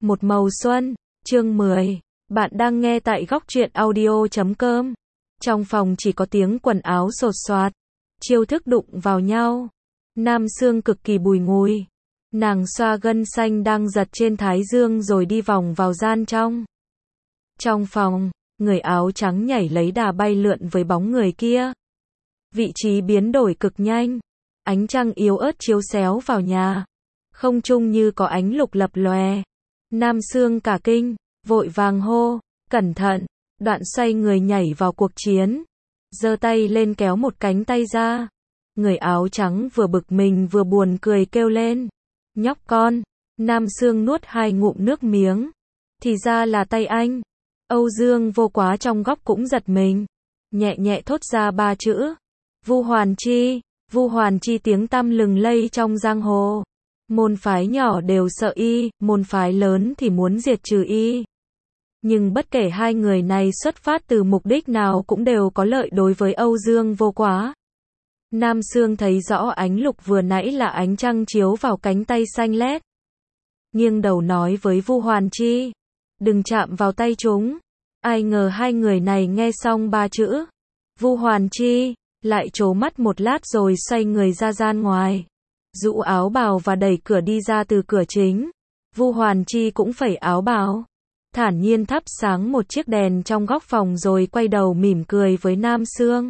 Một màu xuân, chương 10. Bạn đang nghe tại góc truyện audio.com. Trong phòng chỉ có tiếng quần áo xột xoạt, chiêu thức đụng vào nhau. Nam Sương cực kỳ bùi ngùi. Nàng xoa gân xanh đang giật trên thái dương rồi đi vòng vào gian trong. Trong phòng, người áo trắng nhảy lấy đà bay lượn với bóng người kia. Vị trí biến đổi cực nhanh. Ánh trăng yếu ớt chiếu xéo vào nhà. Không trung như có ánh lục lập lòe. Nam Sương cả kinh, vội vàng hô, cẩn thận, đoạn xoay người nhảy vào cuộc chiến. Giơ tay lên kéo một cánh tay ra. Người áo trắng vừa bực mình vừa buồn cười kêu lên. Nhóc con, Nam Sương nuốt 2 ngụm nước miếng. Thì ra là tay anh. Âu Dương Vô Quá trong góc cũng giật mình. Nhẹ nhẹ thốt ra 3 chữ. Vu Hoàn Chi. Vu Hoàn Chi tiếng tăm lừng lây trong giang hồ. Môn phái nhỏ đều sợ y, môn phái lớn thì muốn diệt trừ y. Nhưng bất kể hai người này xuất phát từ mục đích nào cũng đều có lợi đối với Âu Dương Vô Quá. Nam Sương thấy rõ ánh lục vừa nãy là ánh trăng chiếu vào cánh tay xanh lét. Nghiêng đầu nói với Vu Hoàn Chi, đừng chạm vào tay chúng. Ai ngờ hai người này nghe xong 3 chữ Vu Hoàn Chi, lại trố mắt một lát rồi xoay người ra gian ngoài. Rũ áo bào và đẩy cửa đi ra từ cửa chính. Vu Hoàn Chi cũng phẩy áo bào, thản nhiên thắp sáng một chiếc đèn trong góc phòng rồi quay đầu mỉm cười với Nam Sương.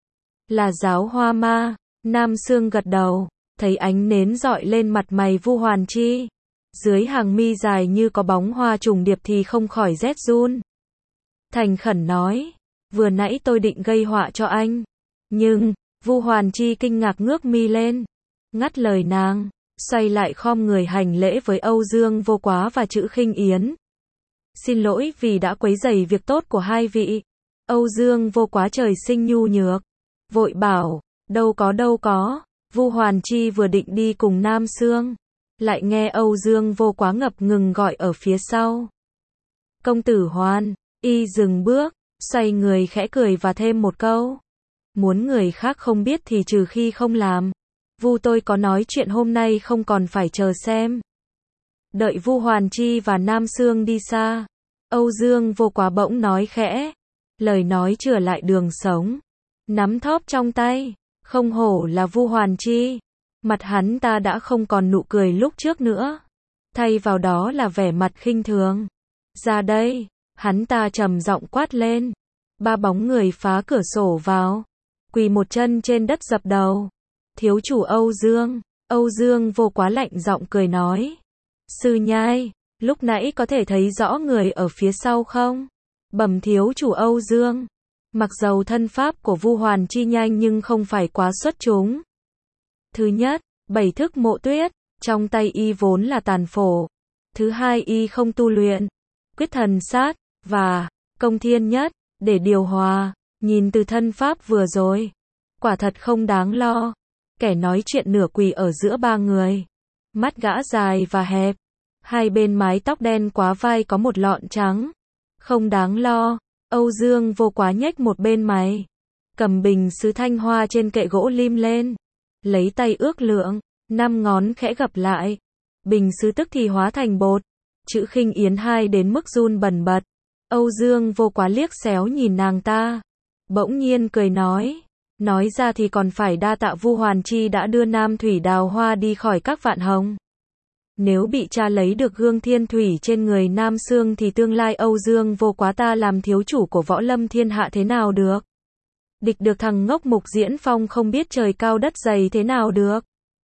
Là giáo hoa ma. Nam Sương gật đầu, thấy ánh nến rọi lên mặt mày Vu Hoàn Chi. Dưới hàng mi dài như có bóng hoa trùng điệp thì không khỏi rét run. Thành khẩn nói, vừa nãy tôi định gây họa cho anh. Nhưng, Vu Hoàn Chi kinh ngạc ngước mi lên. Ngắt lời nàng, xoay lại khom người hành lễ với Âu Dương Vô Quá và Trữ Khinh Yến. Xin lỗi vì đã quấy rầy việc tốt của hai vị. Âu Dương Vô Quá trời sinh nhu nhược, vội bảo, đâu có. Vu Hoàn Chi vừa định đi cùng Nam Sương, lại nghe Âu Dương Vô Quá ngập ngừng gọi ở phía sau. Công tử Hoàn. Y dừng bước, xoay người khẽ cười và thêm một câu. Muốn người khác không biết thì trừ khi không làm. Vu tôi có nói chuyện hôm nay không còn phải chờ xem. Đợi Vu Hoàn Chi và Nam Sương đi xa, Âu Dương Vô Quá bỗng nói khẽ, lời nói chừa lại đường sống. Nắm thóp trong tay, không hổ là Vu Hoàn Chi. Mặt hắn ta đã không còn nụ cười lúc trước nữa, thay vào đó là vẻ mặt khinh thường. Ra đây, hắn ta trầm giọng quát lên. 3 bóng người phá cửa sổ vào, quỳ một chân trên đất dập đầu. Thiếu chủ Âu Dương. Âu Dương Vô Quá lạnh giọng cười nói. Sư nhai, lúc nãy có thể thấy rõ người ở phía sau không? Bẩm thiếu chủ Âu Dương. Mặc dầu thân pháp của Vu Hoàn Chi nhanh nhưng không phải quá xuất chúng. Thứ nhất, 7 thức mộ tuyết, trong tay y vốn là tàn phổ. Thứ hai, y không tu luyện quyết thần sát và công thiên nhất để điều hòa. Nhìn từ thân pháp vừa rồi, quả thật không đáng lo. Kẻ nói chuyện nửa quỳ ở giữa 3 người. Mắt gã dài và hẹp, hai bên mái tóc đen quá vai có một lọn trắng. Không đáng lo. Âu Dương Vô Quá nhếch một bên mày, cầm bình sứ thanh hoa trên kệ gỗ lim lên, lấy tay ước lượng, 5 ngón khẽ gập lại. Bình sứ tức thì hóa thành bột. Trữ Khinh Yến hai đến mức run bần bật. Âu Dương Vô Quá liếc xéo nhìn nàng ta, bỗng nhiên cười nói ra thì còn phải đa tạ Vu Hoàn Chi đã đưa Nam Thủy Đào Hoa đi khỏi các vạn hồng. Nếu bị cha lấy được gương thiên thủy trên người Nam Sương thì tương lai Âu Dương Vô Quá ta làm thiếu chủ của võ lâm thiên hạ thế nào được? Địch được thằng ngốc Mục Diễn Phong không biết trời cao đất dày thế nào được?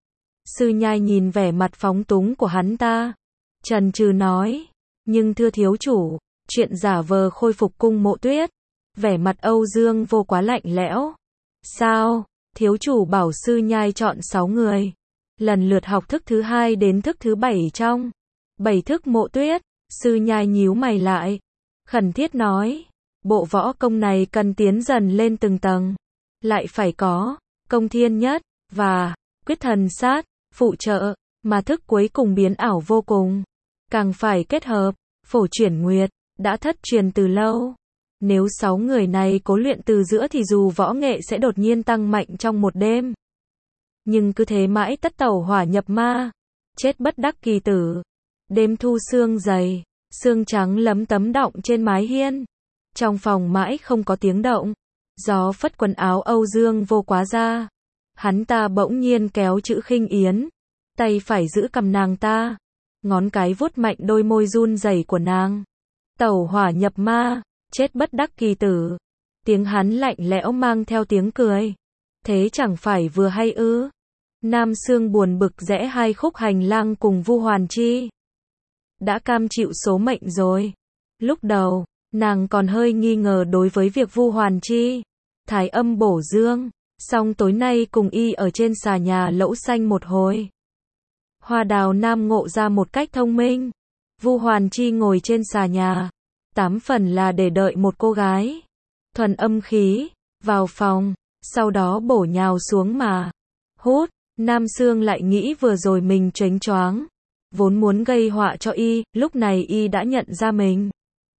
Sư nhai nhìn vẻ mặt phóng túng của hắn ta, chần chừ nói, nhưng thưa thiếu chủ, chuyện giả vờ khôi phục cung mộ tuyết. Vẻ mặt Âu Dương Vô Quá lạnh lẽo. Sao? Thiếu chủ bảo sư nhai chọn 6 người, lần lượt học thức thứ 2 đến thức thứ 7 trong 7 thức mộ tuyết. Sư nhai nhíu mày lại, khẩn thiết nói, bộ võ công này cần tiến dần lên từng tầng, lại phải có công thiên nhất và quyết thần sát phụ trợ, mà thức cuối cùng biến ảo vô cùng, càng phải kết hợp phổ chuyển nguyệt, đã thất truyền từ lâu. Nếu 6 người này cố luyện từ giữa thì dù võ nghệ sẽ đột nhiên tăng mạnh trong một đêm. Nhưng cứ thế mãi tất tẩu hỏa nhập ma, chết bất đắc kỳ tử. Đêm thu sương dày, sương trắng lấm tấm đọng trên mái hiên. Trong phòng mãi không có tiếng động. Gió phất quần áo Âu Dương Vô Quá ra. Hắn ta bỗng nhiên kéo chữ Khinh Yến. Tay phải giữ cầm nàng ta. Ngón cái vuốt mạnh đôi môi run rẩy của nàng. Tẩu hỏa nhập ma, chết bất đắc kỳ tử. Tiếng hắn lạnh lẽo mang theo tiếng cười. Thế chẳng phải vừa hay ư? Nam Xương buồn bực rẽ hai khúc hành lang cùng Vu Hoàn Chi. Đã cam chịu số mệnh rồi. Lúc đầu, nàng còn hơi nghi ngờ đối với việc Vu Hoàn Chi thái âm bổ dương, song tối nay cùng y ở trên xà nhà Lẫu Xanh một hồi. Hoa Đào Nam ngộ ra một cách thông minh. Vu Hoàn Chi ngồi trên xà nhà, 8 phần là để đợi một cô gái thuần âm khí vào phòng, sau đó bổ nhào xuống mà hút. Nam Xương lại nghĩ vừa rồi mình chếnh choáng, vốn muốn gây họa cho y, lúc này y đã nhận ra mình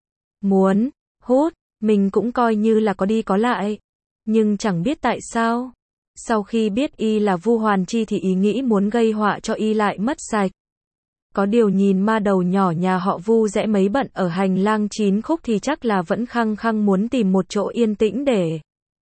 muốn hút, mình cũng coi như là có đi có lại. Nhưng chẳng biết tại sao, sau khi biết y là Vu Hoàn Chi thì ý nghĩ muốn gây họa cho y lại mất sạch. Có điều nhìn ma đầu nhỏ nhà họ Vu rẽ mấy bận ở hành lang 9 khúc thì chắc là vẫn khăng khăng muốn tìm một chỗ yên tĩnh để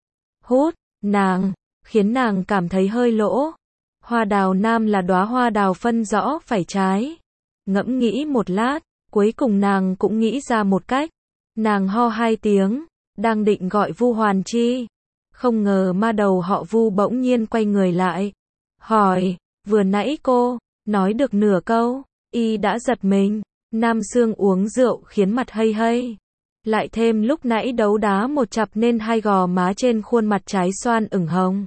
hút nàng, khiến nàng cảm thấy hơi lỗ. Hoa Đào Nam là đóa hoa đào phân rõ phải trái. Ngẫm nghĩ một lát, cuối cùng nàng cũng nghĩ ra một cách. Nàng ho 2 tiếng, đang định gọi Vu Hoàn Chi. Không ngờ ma đầu họ Vu bỗng nhiên quay người lại. Hỏi, vừa nãy cô nói được nửa câu, y đã giật mình. Nam Xương uống rượu khiến mặt hây hây. Lại thêm lúc nãy đấu đá một chặp nên hai gò má trên khuôn mặt trái xoan ửng hồng.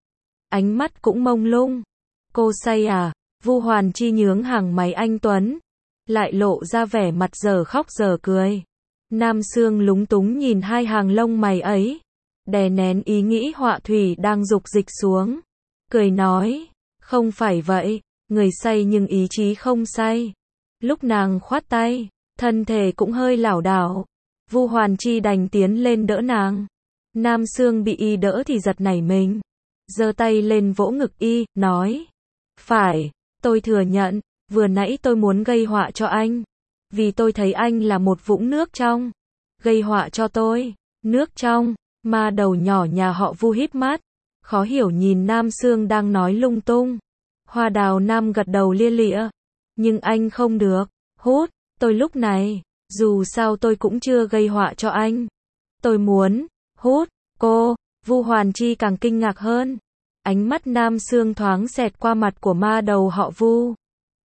Ánh mắt cũng mông lung. Cô say à? Vu Hoàn Chi nhướng hàng máy anh tuấn, lại lộ ra vẻ mặt giờ khóc giờ cười. Nam Xương lúng túng nhìn hai hàng lông mày ấy, đè nén ý nghĩ họa thủy đang dục dịch xuống, cười nói, không phải vậy, người say nhưng ý chí không say. Lúc nàng khoát tay, thân thể cũng hơi lảo đảo. Vu Hoàn Chi đành tiến lên đỡ nàng. Nam Xương bị y đỡ thì giật nảy mình, giơ tay lên vỗ ngực y, nói, phải, tôi thừa nhận, vừa nãy tôi muốn gây họa cho anh, vì tôi thấy anh là một vũng nước trong. Gây họa cho tôi? Nước trong? Ma đầu nhỏ nhà họ Vu híp mắt, khó hiểu nhìn Nam Xương đang nói lung tung. Hoa Đào Nam gật đầu lia lịa, nhưng anh không được hút tôi lúc này, dù sao tôi cũng chưa gây họa cho anh. Tôi muốn hút cô. Vu Hoàn Chi càng kinh ngạc hơn. Ánh mắt Nam Xương thoáng xẹt qua mặt của ma đầu họ Vu.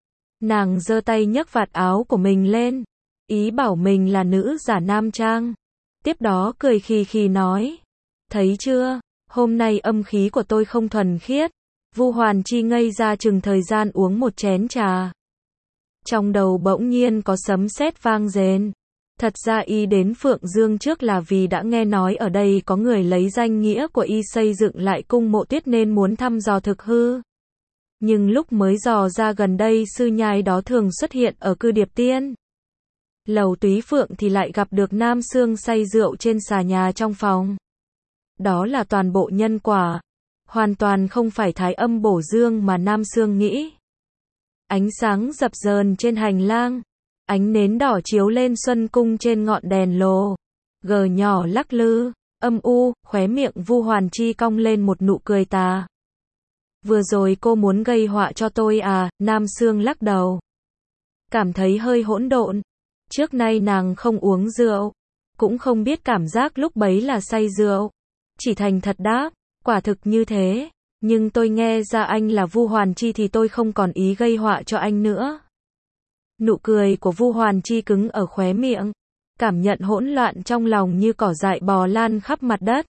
Nàng giơ tay nhấc vạt áo của mình lên, ý bảo mình là nữ giả nam trang. Tiếp đó cười khì khì nói, thấy chưa, hôm nay âm khí của tôi không thuần khiết. Vu Hoàn Chi ngây ra chừng thời gian uống một chén trà. Trong đầu bỗng nhiên có sấm sét vang rền. Thật ra y đến Phượng Dương trước là vì đã nghe nói ở đây có người lấy danh nghĩa của y xây dựng lại cung Mộ Tuyết nên muốn thăm dò thực hư. Nhưng lúc mới dò ra gần đây sư nhai đó thường xuất hiện ở Cư Điệp Tiên Lầu Túy Phượng thì lại gặp được Nam Xương say rượu trên xà nhà trong phòng. Đó là toàn bộ nhân quả, hoàn toàn không phải thái âm bổ dương mà Nam Xương nghĩ. Ánh sáng dập dờn trên hành lang, ánh nến đỏ chiếu lên xuân cung trên ngọn đèn lồ gờ nhỏ lắc lư, âm u, khóe miệng Vu Hoàn Chi cong lên một nụ cười tà. Vừa rồi cô muốn gây họa cho tôi à? Nam Xương lắc đầu, cảm thấy hơi hỗn độn. Trước nay nàng không uống rượu, cũng không biết cảm giác lúc bấy là say rượu. Chỉ thành thật đáp, quả thực như thế, nhưng tôi nghe ra anh là Vu Hoàn Chi thì tôi không còn ý gây họa cho anh nữa. Nụ cười của Vu Hoàn Chi cứng ở khóe miệng, cảm nhận hỗn loạn trong lòng như cỏ dại bò lan khắp mặt đất.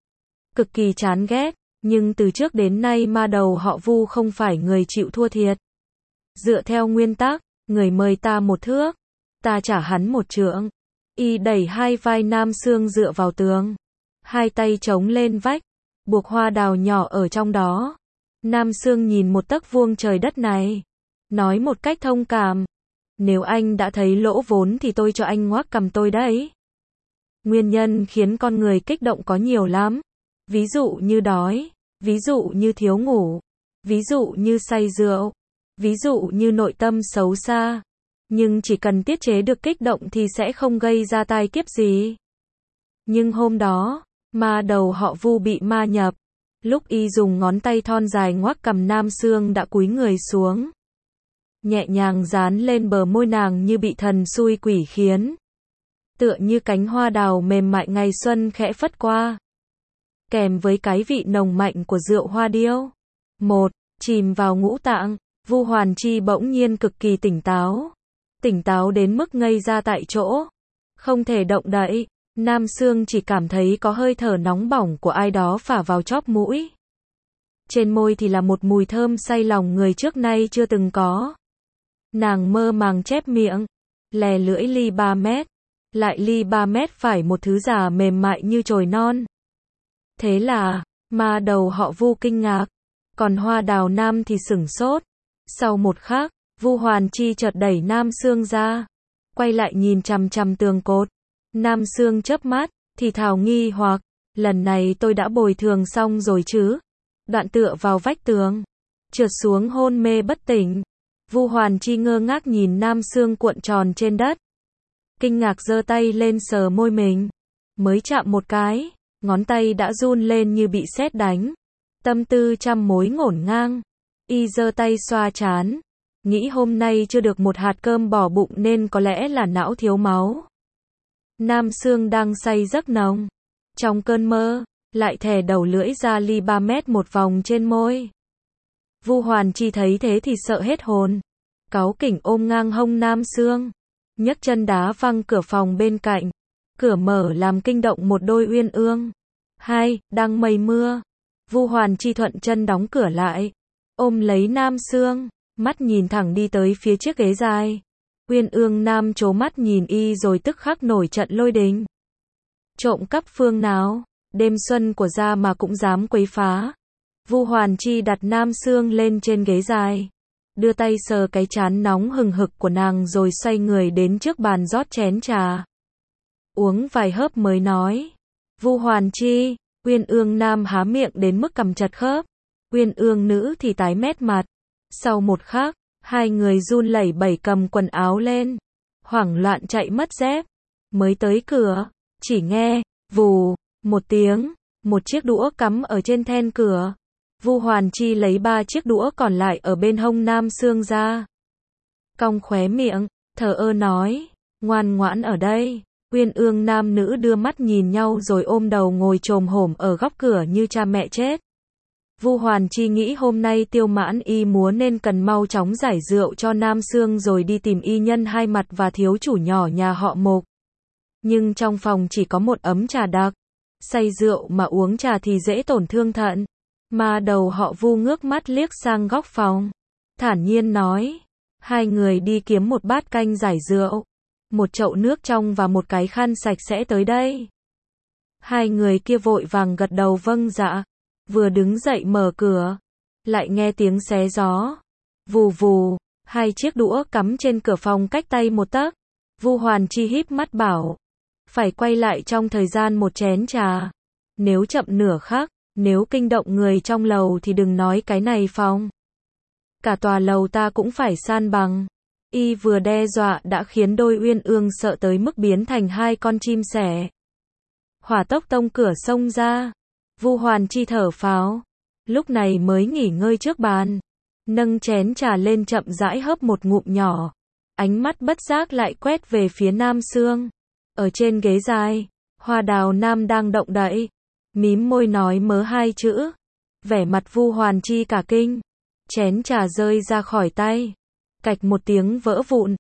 Cực kỳ chán ghét, nhưng từ trước đến nay ma đầu họ Vu không phải người chịu thua thiệt. Dựa theo nguyên tắc, người mời ta một thước, ta trả hắn một trượng. Y đẩy hai vai Nam Xương dựa vào tường, hai tay chống lên vách, buộc hoa đào nhỏ ở trong đó. Nam Xương nhìn một tấc vuông trời đất này, nói một cách thông cảm, nếu anh đã thấy lỗ vốn thì tôi cho anh ngoác cầm tôi đấy. Nguyên nhân khiến con người kích động có nhiều lắm, ví dụ như đói, ví dụ như thiếu ngủ, ví dụ như say rượu, ví dụ như nội tâm xấu xa. Nhưng chỉ cần tiết chế được kích động thì sẽ không gây ra tai kiếp gì. Nhưng hôm đó, ma đầu họ Vu bị ma nhập. Lúc y dùng ngón tay thon dài ngoắc cằm Nam Sương đã cúi người xuống. Nhẹ nhàng dán lên bờ môi nàng như bị thần xui quỷ khiến. Tựa như cánh hoa đào mềm mại ngày xuân khẽ phất qua. Kèm với cái vị nồng mạnh của rượu hoa điêu. Chìm vào ngũ tạng, Vu Hoàn Chi bỗng nhiên cực kỳ tỉnh táo. Tỉnh táo đến mức ngây ra tại chỗ. Không thể động đậy. Nam Sương chỉ cảm thấy có hơi thở nóng bỏng của ai đó phả vào chóp mũi. Trên môi thì là một mùi thơm say lòng người trước nay chưa từng có. Nàng mơ màng chép miệng. Lè lưỡi ly 3 mét. Lại ly 3 mét phải một thứ già mềm mại như chồi non. Thế là, ma đầu họ Vu kinh ngạc. Còn Hoa Đào Nam thì sửng sốt. Sau một khắc, Vu Hoàn Chi chợt đẩy Nam Sương ra. Quay lại nhìn chằm chằm tường cột. Nam Sương chớp mắt, thì thào nghi hoặc. Lần này tôi đã bồi thường xong rồi chứ. Đoạn tựa vào vách tường. Trượt xuống hôn mê bất tỉnh. Vu Hoàn Chi ngơ ngác nhìn Nam Sương cuộn tròn trên đất. Kinh ngạc giơ tay lên sờ môi mình. Mới chạm một cái, ngón tay đã run lên như bị sét đánh. Tâm tư trăm mối ngổn ngang. Y giơ tay xoa trán. Nghĩ hôm nay chưa được một hạt cơm bỏ bụng nên có lẽ là não thiếu máu. Nam Sương đang say giấc nồng. Trong cơn mơ, lại thè đầu lưỡi ra ly 3 mét một vòng trên môi. Vu Hoàn Chi thấy thế thì sợ hết hồn. Cáu kỉnh ôm ngang hông Nam Sương. Nhấc chân đá văng cửa phòng bên cạnh. Cửa mở làm kinh động một đôi uyên ương. Đang mây mưa. Vu Hoàn Chi thuận chân đóng cửa lại. Ôm lấy Nam Sương. Mắt nhìn thẳng đi tới phía chiếc ghế dài. Uyên ương Nam trố mắt nhìn y rồi tức khắc nổi trận lôi đình. Trộm cắp phương nào, đêm xuân của gia mà cũng dám quấy phá. Vu Hoàn Chi đặt Nam Sương lên trên ghế dài. Đưa tay sờ cái trán nóng hừng hực của nàng rồi xoay người đến trước bàn rót chén trà. Uống vài hớp mới nói. Vu Hoàn Chi, Uyên ương Nam há miệng đến mức cằm chật khớp. Uyên ương nữ thì tái mét mặt. Sau một khắc, hai người run lẩy bẩy cầm quần áo lên. Hoảng loạn chạy mất dép. Mới tới cửa, chỉ nghe, vù, một tiếng, một chiếc đũa cắm ở trên then cửa. Vu Hoàn Chi lấy 3 chiếc đũa còn lại ở bên hông Nam Sương ra. Cong khóe miệng, thờ ơ nói, ngoan ngoãn ở đây. Uyên ương nam nữ đưa mắt nhìn nhau rồi ôm đầu ngồi chồm hổm ở góc cửa như cha mẹ chết. Vu Hoàn Chi nghĩ hôm nay Tiêu Mãn y múa nên cần mau chóng giải rượu cho Nam Sương rồi đi tìm y nhân hai mặt và thiếu chủ nhỏ nhà họ Mục. Nhưng trong phòng chỉ có một ấm trà đặc. Say rượu mà uống trà thì dễ tổn thương thận. Ma đầu họ Vu ngước mắt liếc sang góc phòng. Thản nhiên nói. Hai người đi kiếm một bát canh giải rượu. Một chậu nước trong và một cái khăn sạch sẽ tới đây. Hai người kia vội vàng gật đầu vâng dạ. Vừa đứng dậy mở cửa. Lại nghe tiếng xé gió. Vù vù. Hai chiếc đũa cắm trên cửa phòng cách tay một tấc. Vu Hoàn Chi híp mắt bảo. Phải quay lại trong thời gian một chén trà. Nếu chậm nửa khắc, nếu kinh động người trong lầu thì đừng nói cái này phòng. Cả tòa lầu ta cũng phải san bằng. Y vừa đe dọa đã khiến đôi uyên ương sợ tới mức biến thành hai con chim sẻ. Hỏa tốc tông cửa xông ra. Vu Hoàn Chi thở phào. Lúc này mới nghỉ ngơi trước bàn. Nâng chén trà lên chậm rãi hớp một ngụm nhỏ. Ánh mắt bất giác lại quét về phía Nam Sương. Ở trên ghế dài, Hoa Đào Nam đang động đậy. Mím môi nói mớ hai chữ. Vẻ mặt Vu Hoàn Chi cả kinh. Chén trà rơi ra khỏi tay. Cạch một tiếng vỡ vụn.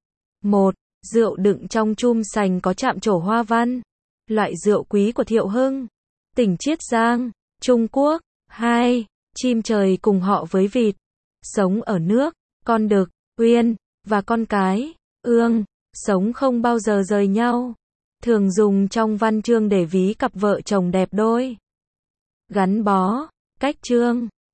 Rượu đựng trong chum sành có chạm trổ hoa văn. Loại rượu quý của Thiệu Hưng. Tỉnh Chiết Giang, Trung Quốc. 2. Chim trời cùng họ với vịt. Sống ở nước, con đực, uyên, và con cái, ương, sống không bao giờ rời nhau. Thường dùng trong văn chương để ví cặp vợ chồng đẹp đôi. Gắn bó, cách chương.